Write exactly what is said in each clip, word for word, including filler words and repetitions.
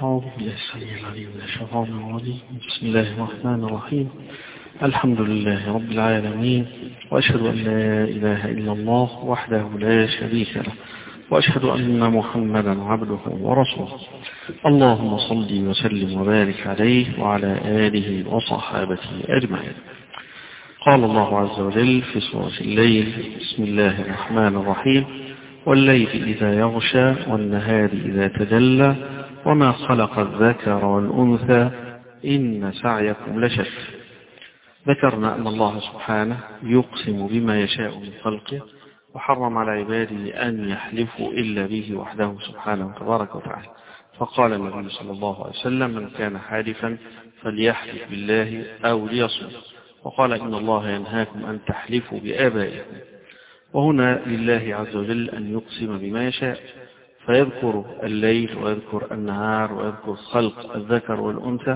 أعوذ بالله السميع العليم من الشيطان الرجيم. بسم الله الرحمن الرحيم. الحمد لله رب العالمين، وأشهد أن لا إله إلا الله وحده لا شريك له، وأشهد أن محمدا عبده ورسوله. اللهم صل وسلم وبارك عليه وعلى آله وصحابته أجمعين. قال الله عز وجل في سورة الليل: بسم الله الرحمن الرحيم: والليل إذا يغشى والنهار إذا تجلى وما خلق الذكر والأنثى إن سعيكم لشتى. ذكرنا أن الله سبحانه يقسم بما يشاء من خلقه، وحرم على عباده أن يحلفوا إلا به وحده سبحانه تبارك وتعالى. فقال النبي صلى الله عليه وسلم: من كان حالفا فليحلف بالله أو ليصمت. وقال: إن الله ينهاكم أن تحلفوا بآبائكم. وهنا لله عز وجل أن يقسم بما يشاء، فيذكر الليل ويذكر النهار ويذكر خلق الذكر والأنثى،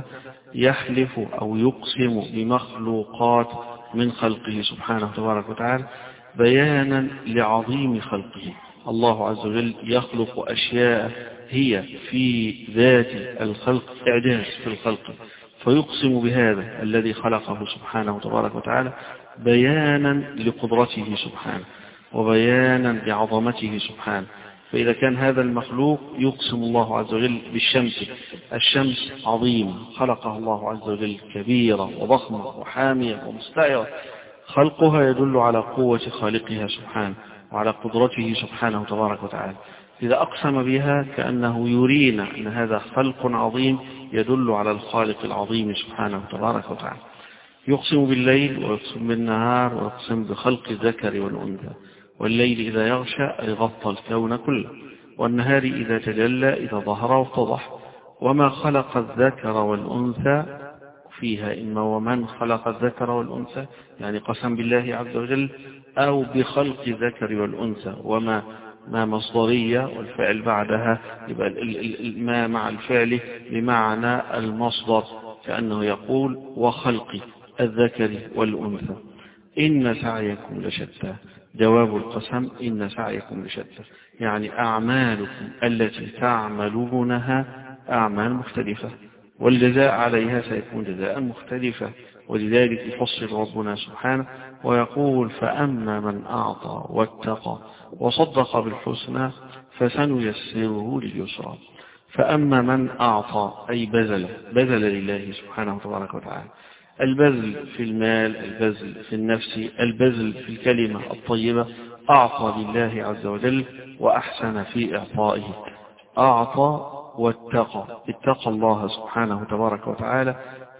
يحلف أو يقسم بمخلوقات من خلقه سبحانه تبارك وتعالى بيانا لعظيم خلقه. الله عز وجل يخلق أشياء هي في ذات الخلق إعجاز في الخلق، فيقسم بهذا الذي خلقه سبحانه تبارك وتعالى بيانا لقدرته سبحانه وبيانا لعظمته سبحانه. فإذا كان هذا المخلوق يقسم الله عز وجل بالشمس، الشمس عظيمة خلقها الله عز وجل كبيرة وضخمة وحامية ومستعرة، خلقها يدل على قوة خالقها سبحانه وعلى قدرته سبحانه تبارك وتعالى. إذا أقسم بها كأنه يرينا أن هذا خلق عظيم يدل على الخالق العظيم سبحانه تبارك وتعالى. يقسم بالليل ويقسم بالنهار ويقسم بخلق الذكر والأنثى. والليل إذا يغشى أي غطى الكون كله، والنهار إذا تجلى إذا ظهر واتضح. وما خلق الذكر والأنثى فيها إما ومن خلق الذكر والأنثى، يعني قسم بالله عز وجل، أو بخلق الذكر والأنثى. وما ما مصدرية والفعل بعدها، يبقى ما مع الفعل بمعنى المصدر، كأنه يقول: وخلق الذكر والأنثى إن سعيكم لشتى. جواب القسم: إن سعيكم لشتى، يعني أعمالكم التي تعملونها أعمال مختلفة، والجزاء عليها سيكون جزاء مختلفة. ولذلك يفصل ربنا سبحانه ويقول: فأما من أعطى واتقى وصدق بالحسنى فسنيسره لليسرى. فأما من أعطى أي بذل بذل لله سبحانه تبارك وتعالى، البذل في المال، البذل في النفس، البذل في الكلمة الطيبة، أعطى لله عز وجل وأحسن في إعطائه. أعطى واتقى، اتقى الله سبحانه تبارك وتعالى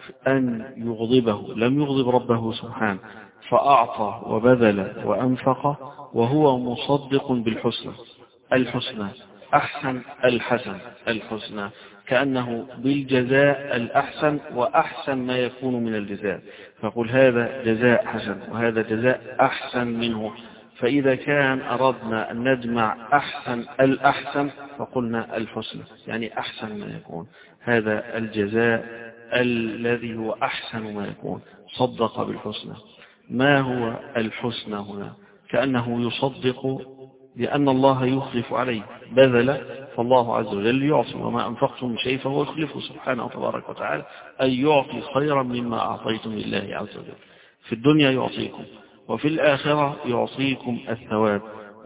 أن يغضبه، لم يغضب ربه سبحانه، فأعطى وبذل وأنفق وهو مصدق بالحسنى. الحسنى أحسن، الحسن الحسنى، كأنه بالجزاء الأحسن وأحسن ما يكون من الجزاء، فقل هذا جزاء حسن وهذا جزاء أحسن منه. فإذا كان أردنا أن نجمع أحسن الأحسن فقلنا الحسنى، يعني أحسن ما يكون، هذا الجزاء الذي هو أحسن ما يكون، صدق بالحسنى. ما هو الحسنى هنا؟ كأنه يصدق لأن الله يخلف عليه، بذل فالله عز وجل يعطي، وما أنفقتم من شيء فهو يخلفه سبحانه تبارك وتعالى، أي يعطي خيرا مما أعطيتم لله عز وجل. في الدنيا يعطيكم، وفي الآخرة يعطيكم الثواب.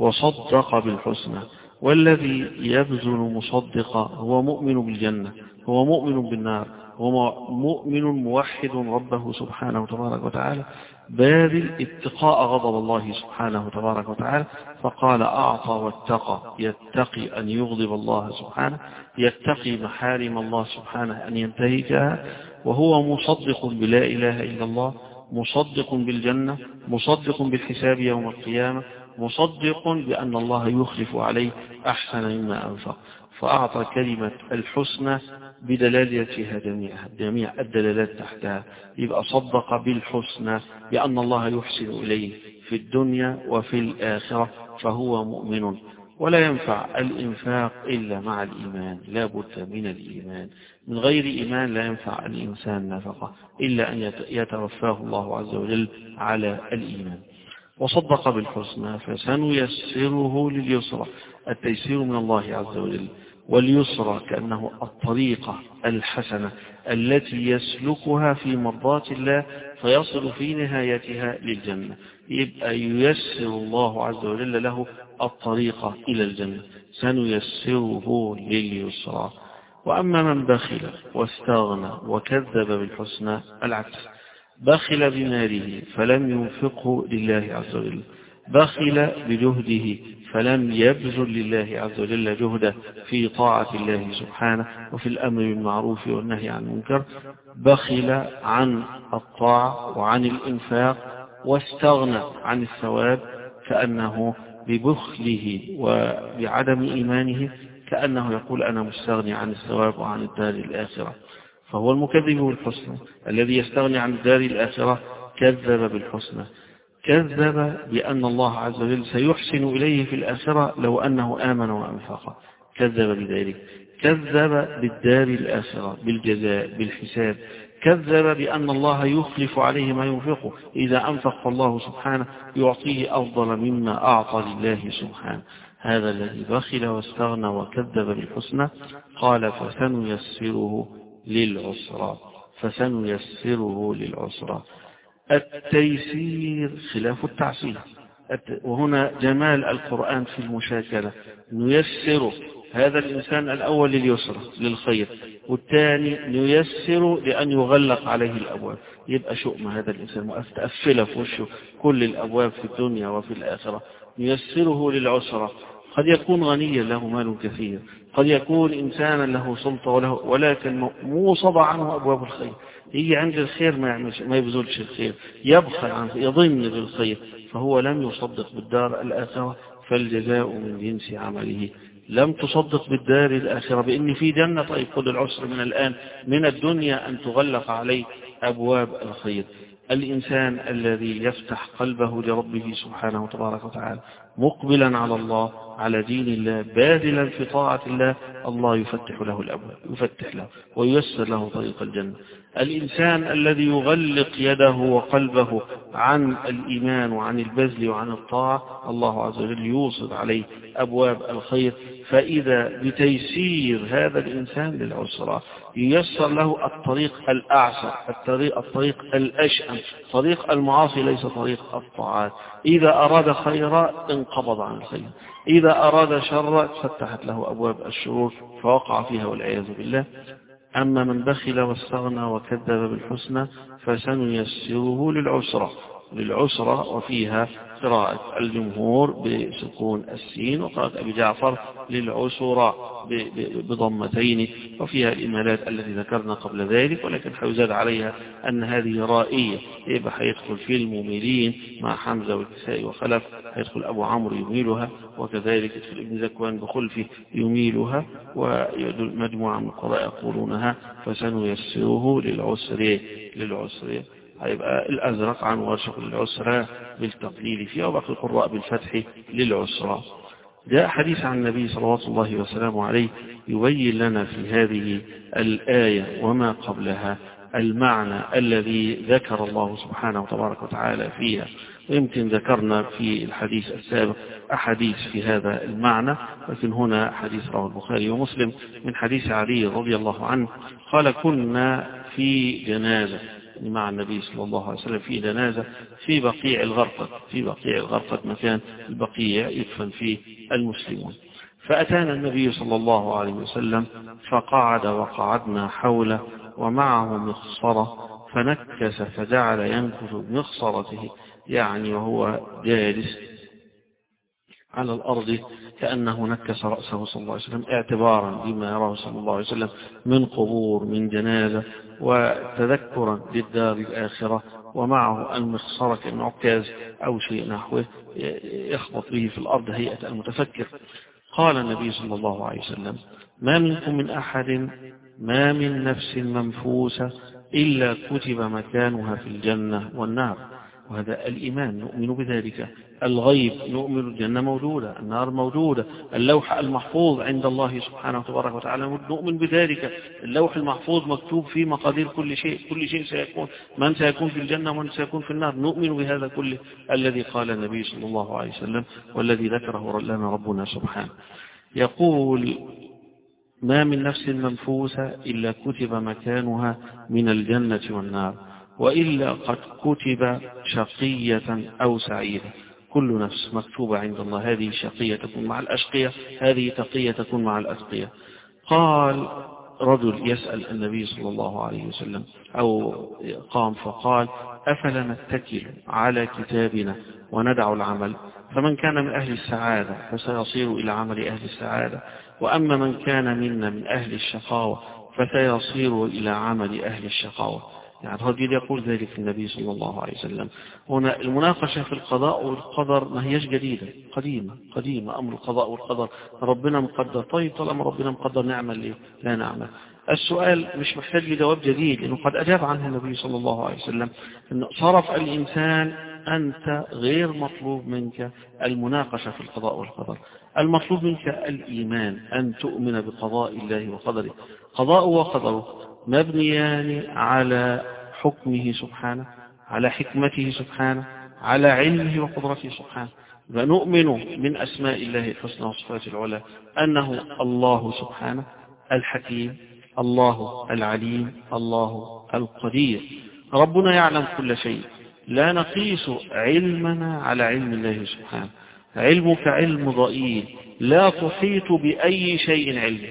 وصدق بالحسنى، والذي يبذل مصدقا هو مؤمن بالجنة، هو مؤمن بالنار، هو مؤمن موحد ربه سبحانه تبارك وتعالى، باذل اتقاء غضب الله سبحانه تبارك وتعالى. فقال: أعطى واتقى، يتقي أن يغضب الله سبحانه، يتقي محارم الله سبحانه أن ينتهكها، وهو مصدق بلا إله إلا الله، مصدق بالجنة، مصدق بالحساب يوم القيامة، مصدق بأن الله يخلف عليه أحسن مما أنفق. فأعطى كلمة الحسنى بدلالتها جميعها، جميع الدلالات تحتها، يبقى صدق بالحسنى بأن الله يحسن إليه في الدنيا وفي الآخرة، فهو مؤمن. ولا ينفع الإنفاق إلا مع الإيمان، لا بد من الإيمان، من غير إيمان لا ينفع الإنسان نفقه إلا أن يتوفاه الله عز وجل على الإيمان. وصدق بالحسنى فسنيسره لليسرى، التيسير من الله عز وجل، واليسرى كأنه الطريقة الحسنة التي يسلكها في مرضات الله فيصل في نهايتها للجنة. يبقى ييسر الله عز وجل له الطريقة إلى الجنة، سنيسره لليسرى. وأما من بخل واستغنى وكذب بالحسنى العكس، بخل بماله فلم ينفقه لله عز وجل، بخل بجهده فلم يبذل لله عز وجل جهده في طاعة الله سبحانه وفي الأمر بالمعروف والنهي عن المنكر، بخل عن الطاعة وعن الإنفاق واستغنى عن الثواب، كأنه ببخله وبعدم إيمانه كأنه يقول أنا مستغني عن الثواب وعن الدار الآخرة. فهو المكذب بالحسنى الذي يستغني عن الدار الآخرة كذب بالحسنى، كذب بأن الله عز وجل سيحسن إليه في الآخرة لو أنه آمن وأنفق، كذب بذلك، كذب بالدار الآخرة بالجزاء بالحساب، كذب بأن الله يخلف عليه ما ينفقه، إذا أنفق الله سبحانه يعطيه أفضل مما أعطى لله سبحانه. هذا الذي بخل واستغنى وكذب بالحسنى قال فسنيسره للعسرى، فسنيسره للعسرى. التيسير خلاف التعسير، وهنا جمال القرآن في المشاكلة، نيسر هذا الإنسان الأول لليسر للخير، والثاني نيسر لأن يغلق عليه الأبواب، يبقى شؤم هذا الإنسان مؤفلة في وشه كل الأبواب في الدنيا وفي الآخرة. نيسره للعسرة، قد يكون غنيا له مال كثير، قد يكون إنسانا له سلطة وله، ولكن موصب عنه أبواب الخير، يجي عند الخير ما يعملش ما يبذلش الخير، يبخل عنه يظن بالخير، فهو لم يصدق بالدار الآخرة، فالجزاء من جنس عمله. لم تصدق بالدار الآخرة بأن في جنة، طيب خذ العسر من الآن من الدنيا أن تغلق عليه أبواب الخير. الإنسان الذي يفتح قلبه لربه سبحانه وتبارك وتعالى مقبلا على الله على دين الله باذلا في طاعة الله، الله يفتح له الأبواب، يفتح له وييسر له طريق الجنة. الإنسان الذي يغلق يده وقلبه عن الإيمان وعن البذل وعن الطاعة، الله عز وجل يوصل عليه أبواب الخير، فإذا بتيسير هذا الإنسان للعسرى ييسر له الطريق الأعسر، الطريق, الطريق الأشأم، طريق المعاصي ليس طريق الطاعات. إذا أراد خيرا انقبض عن الخير، إذا أراد شرا فتحت له أبواب الشرور فوقع فيها والعياذ بالله. أما من بخل واستغنى وكذب بالحسنى فسنيسره للعسرى، للعسرى وفيها قراءة الجمهور بسكون السين، وقراءة أبي جعفر للعسرى بضمتين، وفيها الإمالات التي ذكرنا قبل ذلك، ولكن حيزاد عليها أن هذه رائية، يبقى حيدخل في المميلين مع حمزة والكسائي وخلف، حيدخل أبو عمرو يميلها، وكذلك يدخل ابن ذكوان بخلفه يميلها، ومجموعة من القراء يقولونها فسنيسره للعسر للعسر. هيبقى الأزرق عن ورشق للعسرى بالتقليل فيها، وباقي القراء بالفتح للعسرى. جاء حديث عن النبي صلوات الله وسلامه عليه يبين لنا في هذه الآية وما قبلها المعنى الذي ذكر الله سبحانه وتبارك وتعالى فيها، ويمكن ذكرنا في الحديث السابق أحاديث في هذا المعنى، لكن هنا حديث رواه البخاري ومسلم من حديث علي رضي الله عنه قال كنا في جنازة مع النبي صلى الله عليه وسلم في جنازة في بقيع الغرفة، في بقيع الغرفة مكان البقيع يدفن فيه المسلمون، فأتانا النبي صلى الله عليه وسلم فقعد وقعدنا حوله ومعه مخصرة فنكس فجعل ينكث بمخصرته، يعني وهو جالس على الأرض كأنه نكس رأسه صلى الله عليه وسلم اعتبارا بما يراه صلى الله عليه وسلم من قبور من جنازة وتذكرا للدار الآخرة، ومعه المخصرة كالعكاز أو شيء نحوه يخبط به في الأرض هيئة المتفكر. قال النبي صلى الله عليه وسلم ما منكم من أحد ما من نفس منفوسة إلا كتب مكانها في الجنة والنار، وهذا الإيمان نؤمن بذلك. الغيب نؤمن الجنة موجودة، النار موجودة، اللوح المحفوظ عند الله سبحانه وتبارك وتعالى نؤمن بذلك، اللوح المحفوظ مكتوب فيه مقادير كل شيء، كل شيء سيكون، من سيكون في الجنة ومن سيكون في النار، نؤمن بهذا كله الذي قال النبي صلى الله عليه وسلم والذي ذكره لنا ربنا سبحانه. يقول ما من نفس منفوسة إلا كتب مكانها من الجنة والنار، وإلا قد كتب شقية أو سعيدة. كل نفس مكتوبة عند الله، هذه شقية تكون مع الأشقية، هذه تقية تكون مع الأتقية. قال رجل يسأل النبي صلى الله عليه وسلم، أو قام فقال: أفلا نتكل على كتابنا وندع العمل؟ فمن كان من أهل السعادة فسيصير إلى عمل أهل السعادة، وأما من كان منا من أهل الشقاوة فسيصير إلى عمل أهل الشقاوة. يعني الرجل يقول ذلك النبي صلى الله عليه وسلم. هنا المناقشة في القضاء والقدر ما هيش جديدة، قديمة قديمة. أمر القضاء والقدر ربنا مقدر. طيب طالما ربنا مقدر نعمل ليه؟ لا نعمل. السؤال مش محتاج لجواب جديد، لأنه قد أجاب عنه النبي صلى الله عليه وسلم، أنه صرف الإنسان أنت غير مطلوب منك المناقشة في القضاء والقدر، المطلوب منك الإيمان، أن تؤمن بقضاء الله وقدره. قضاء وقدره مبنيان على حكمه سبحانه، على حكمته سبحانه، على علمه وقدرته سبحانه. ونؤمن من أسماء الله الحسنى وصفاته العلى أنه الله سبحانه الحكيم، الله العليم، الله القدير. ربنا يعلم كل شيء، لا نقيس علمنا على علم الله سبحانه. علمك علم ضئيل، لا تحيط بأي شيء علمه.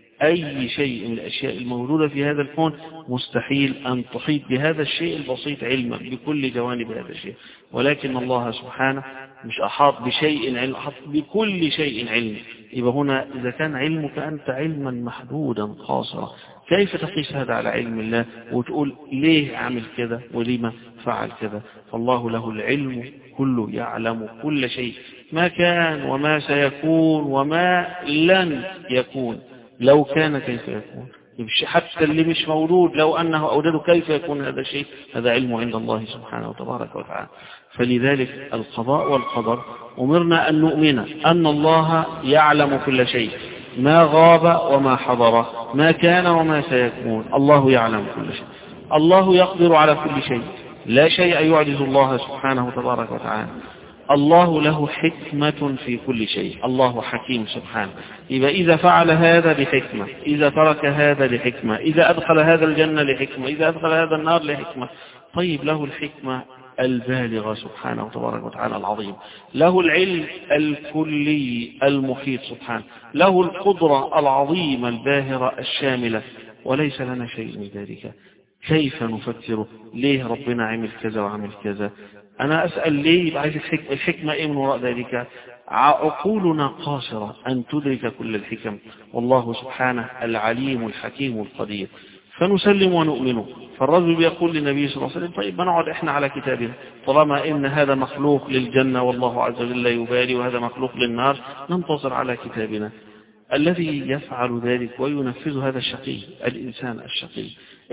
أي شيء من الأشياء الموجودة في هذا الكون مستحيل أن تحيط بهذا الشيء البسيط علما بكل جوانب هذا الشيء، ولكن الله سبحانه مش أحاط بشيء علم، أحاط بكل شيء علم. يبقى هنا إذا كان علمك أنت علما محدودا قاصرا، كيف تقيس هذا على علم الله وتقول ليه عمل كذا ولما فعل كذا؟ فالله له العلم كله، يعلم كل شيء، ما كان وما سيكون وما لن يكون. لو كان كيف يكون، حتى اللي مش مولود لو أنه أوجده كيف يكون هذا الشيء؟ هذا علم عند الله سبحانه وتبارك وتعالى. فلذلك القضاء والقدر أمرنا أن نؤمن أن الله يعلم كل شيء، ما غاب وما حضر، ما كان وما سيكون، الله يعلم كل شيء. الله يقدر على كل شيء، لا شيء يعجز الله سبحانه وتبارك وتعالى. الله له حكمة في كل شيء، الله حكيم سبحانه. إذا إذا فعل هذا لحكمة، إذا ترك هذا لحكمة، إذا أدخل هذا الجنة لحكمة، إذا أدخل هذا النار لحكمة. طيب له الحكمة البالغة سبحانه وتبارك وتعالى العظيم، له العلم الكلي المحيط سبحانه، له القدرة العظيمة الباهرة الشاملة، وليس لنا شيء من ذلك. كيف نفكر ليه ربنا عمل كذا وعمل كذا؟ أنا أسأل ليه، يبقى عايز الحكمة إيه من وراء ذلك؟ عقولنا قاصرة أن تدرك كل الحكم، والله سبحانه العليم الحكيم القدير. فنسلم ونؤمن. فالرجل يقول للنبي صلى الله عليه وسلم: طيب ما نقعد إحنا على كتابنا، طالما إن هذا مخلوق للجنة والله عز وجل لا يبالي، وهذا مخلوق للنار، ننتظر على كتابنا. الذي يفعل ذلك وينفذ هذا الشقي، الإنسان الشقي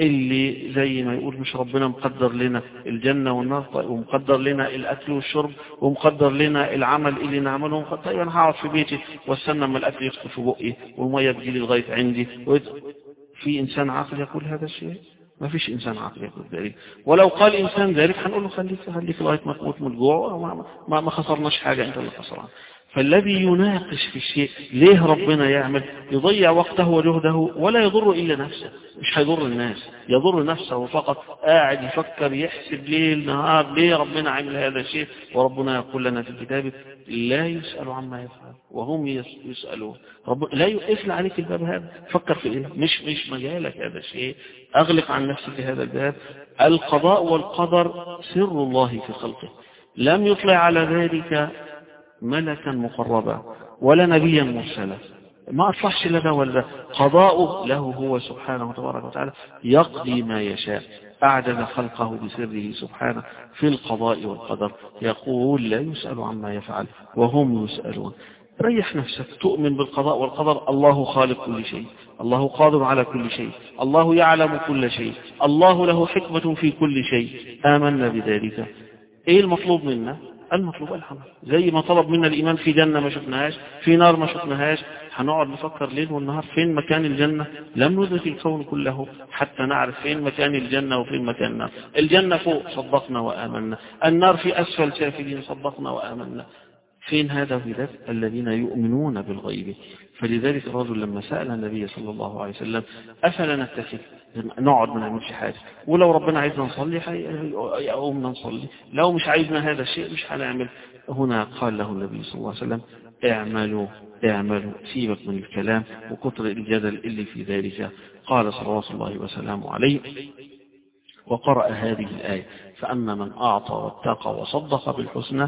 اللي زي ما يقول مش ربنا مقدر لنا الجنة والنار، ومقدر لنا الأكل والشرب، ومقدر لنا العمل اللي نعمله. طيب أنا هقعد في بيتي واستنى ما الأكل يدخل في بقي والمية تجي لي لغاية عندي. في إنسان عاقل يقول هذا الشيء؟ ما فيش إنسان عاقل يقول ذلك. ولو قال إنسان ذلك هنقول له خليك خليك لغاية ما تموت من الجوع، ما ما خسرناش حاجة، أنت اللي خسران. فالذي يناقش في الشيء ليه ربنا يعمل، يضيع وقته وجهده ولا يضر إلا نفسه، مش هيضر الناس، يضر نفسه فقط. قاعد يفكر يحسب ليل نهار ليه ربنا عمل هذا الشيء. وربنا يقول لنا في الكتاب: لا يسأل عما يفعل وهم يسألون. رب لا يقفل عليك الباب هذا، فكر في إيه، مش مش مجالك هذا الشيء، أغلق عن نفسك هذا الباب. القضاء والقدر سر الله في خلقه، لم يطلع على ذلك ملكا مقربا ولا نبيا مرسلا، ما أطلعش لنا ولا. قضاؤه له هو سبحانه وتبارك وتعالى، يقضي ما يشاء، أعجز خلقه بسره سبحانه في القضاء والقدر. يقول: لا يسأل عما يفعل وهم يسألون. ريح نفسك، تؤمن بالقضاء والقدر. الله خالق كل شيء، الله قادر على كل شيء، الله يعلم كل شيء، الله له حكمة في كل شيء. آمنا بذلك. ايه المطلوب منا؟ المطلوب الحمد. زي ما طلب منا الإيمان في جنة ما شفناهاش، في نار ما شفناهاش، هنقعد نفكر ليل والنهار فين مكان الجنة؟ لم ندرك الكون كله حتى نعرف فين مكان الجنة وفين مكان النار. الجنة فوق، صدقنا وآمنا. النار في أسفل سافلين، صدقنا وآمنا. فين هذا؟ في ذات الذين يؤمنون بالغيب. فلذلك الرجل لما سأل النبي صلى الله عليه وسلم أفلا نتكل نقعد ما نعملش حاجة، ولو ربنا عايزنا نصلي يقومنا نصلي، لو مش عايزنا هذا الشيء مش هنعمل. هنا قال له النبي صلى الله عليه وسلم اعملوا اعملوا، سيبك من الكلام وكتر الجدل اللي في ذلك. قال صلوات الله وسلامه عليه وقرأ هذه الآية فأما من أعطى واتقى وصدق بالحسنى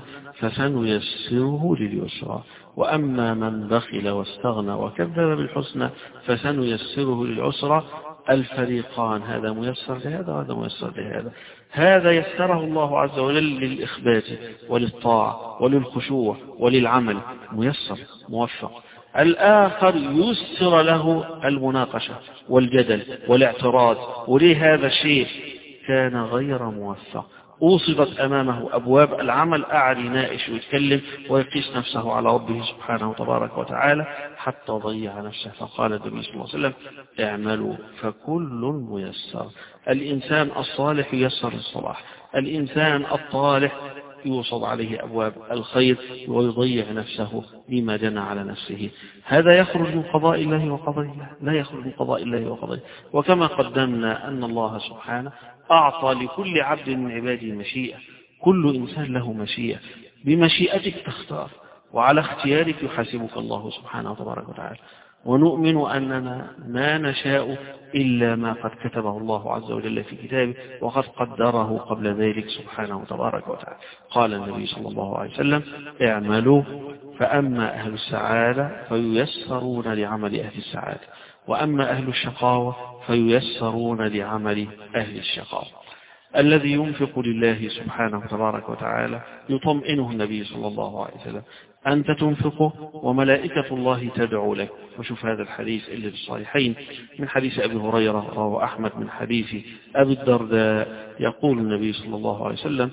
فسنيسره لليسرى، وأما من بخل واستغنى وكذب بالحسنى فسنيسره للعسرى. الفريقان هذا ميسر لهذا وهذا ميسر لهذا. هذا يسره الله عز وجل للإخبات وللطاعة وللخشوع وللعمل، ميسر موفق. الآخر يسر له المناقشة والجدل والاعتراض، وليه هذا الشيء كان غير موفق. أوصبت أمامه أبواب العمل، قاعد يناقش ويتكلم ويقيس نفسه على ربه سبحانه وتبارك وتعالى حتى ضيع نفسه. فقال النبي صلى الله عليه وسلم اعملوا فكل ميسر. الإنسان الصالح ييسر الصلاح، الإنسان الطالح يوصد عليه أبواب الخير ويضيع نفسه بما جنى على نفسه. هذا يخرج من قضاء الله وقضائه، لا يخرج من قضاء الله وقضائه. وكما قدمنا أن الله سبحانه أعطى لكل عبد من عباده مشيئة، كل إنسان له مشيئة، بمشيئتك تختار وعلى اختيارك يحاسبك الله سبحانه وتبارك وتعالى. ونؤمن أننا ما نشاء إلا ما قد كتبه الله عز وجل في كتابه وقد قدره قبل ذلك سبحانه وتبارك وتعالى. قال النبي صلى الله عليه وسلم اعملوا فأما أهل السعادة فييسرون لعمل أهل السعادة، وأما أهل الشقاوة فييسرون لعمل أهل الشقاوة. الذي ينفق لله سبحانه وتبارك وتعالى يطمئنه النبي صلى الله عليه وسلم، أنت تنفق وملائكة الله تدعو لك. وشوف هذا الحديث اللي في الصحيحين من حديث أبي هريرة رواه أحمد من حديث أبي الدرداء، يقول النبي صلى الله عليه وسلم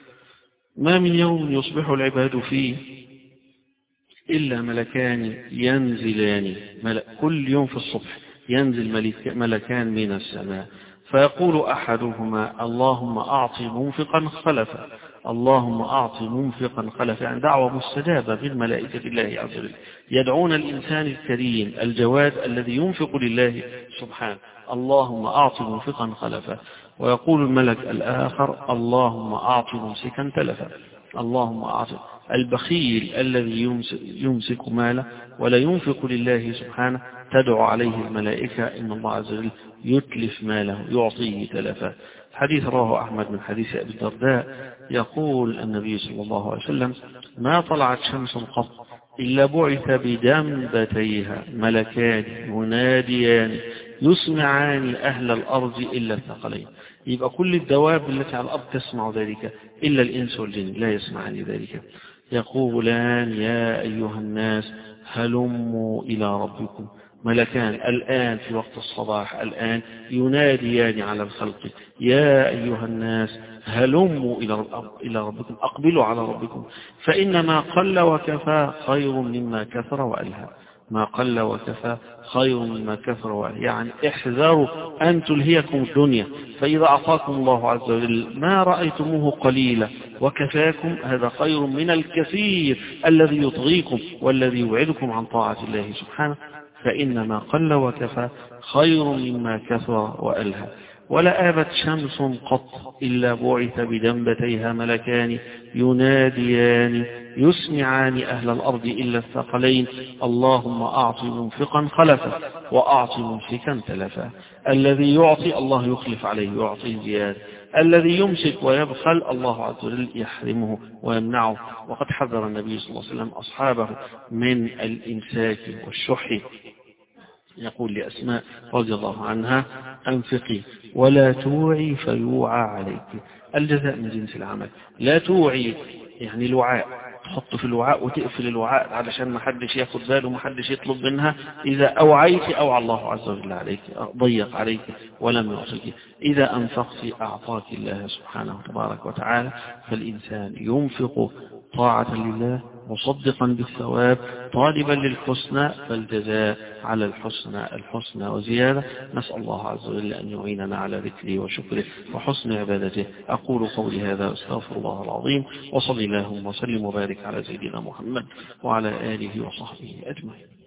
ما من يوم يصبح العباد فيه إلا ملكان ينزلان، ملك كل يوم في الصبح ينزل ملكان من السماء فيقول أحدهما اللهم أعط منفقا خلفا، اللهم أعط منفقا خلفا، يعني دعوة مستجابة من ملائكة الله عز وجل يدعون الإنسان الكريم الجواد الذي ينفق لله سبحانه اللهم أعط منفقا خلفا. ويقول الملك الآخر اللهم أعط ممسكا تلفا، اللهم أعط. البخيل الذي يمسك, يمسك ماله ولا ينفق لله سبحانه تدعو عليه الملائكة إن الله عز وجل يتلف ماله يعطيه تلفا. حديث رواه أحمد من حديث أبي الدرداء يقول النبي صلى الله عليه وسلم ما طلعت شمس قط إلا بعث بدنبتيها ملكان يناديان يسمعان أهل الأرض إلا الثقلين. يبقى كل الدواب التي على الأرض تسمع ذلك إلا الإنس والجن لا يسمعان ذلك. يقولان يا أيها الناس هلموا إلى ربكم، ملكان الآن في وقت الصباح الآن يناديان على الخلق يا أيها الناس هلموا إلى ربكم، أقبلوا على ربكم، فإنما قل وكفى خير مما كثر وألهى. ما قل وكفى خير مما كثر وألهى، يعني احذروا أن تلهيكم الدنيا، فإذا أعطاكم الله عز وجل ما رأيتموه قليلا وكفاكم هذا خير من الكثير الذي يطغيكم والذي يوعدكم عن طاعة الله سبحانه. فإنما قل وكفى خير مما كثر وألهى. ولا آبت شمس قط إلا بعث بدنبتيها ملكان يناديان يسمعان أهل الأرض إلا الثقلين اللهم أعط منفقا خلفا وأعط ممسكا تلفا. الذي يعطي الله يخلف عليه يعطيه زيادة، الذي يمسك ويبخل الله عز وجل يحرمه ويمنعه. وقد حذر النبي صلى الله عليه وسلم أصحابه من الإمساك والشح. يقول لأسماء رضي الله عنها أنفقي ولا توعي فيوعى عليك، الجزاء من جنس العمل. لا توعي يعني الوعاء، تحط في الوعاء وتقفل الوعاء علشان ما حدش ياخد باله وما حدش يطلب منها. إذا أوعيت أوعى الله عز وجل عليك، ضيق عليك ولم يعطيك. إذا أنفقت أعطاك الله سبحانه وتبارك وتعالى. فالإنسان ينفق طاعة لله مصدقا بالثواب طالبا للحسنى، فالجزاء على الحسنى الحسنى وزيادة. نسأل الله عز وجل أن يعيننا على ذكره وشكره وحسن عبادته. أقول قولي هذا أستغفر الله العظيم، وصلي اللهم وسلم وبارك على سيدنا محمد وعلى آله وصحبه أجمعين.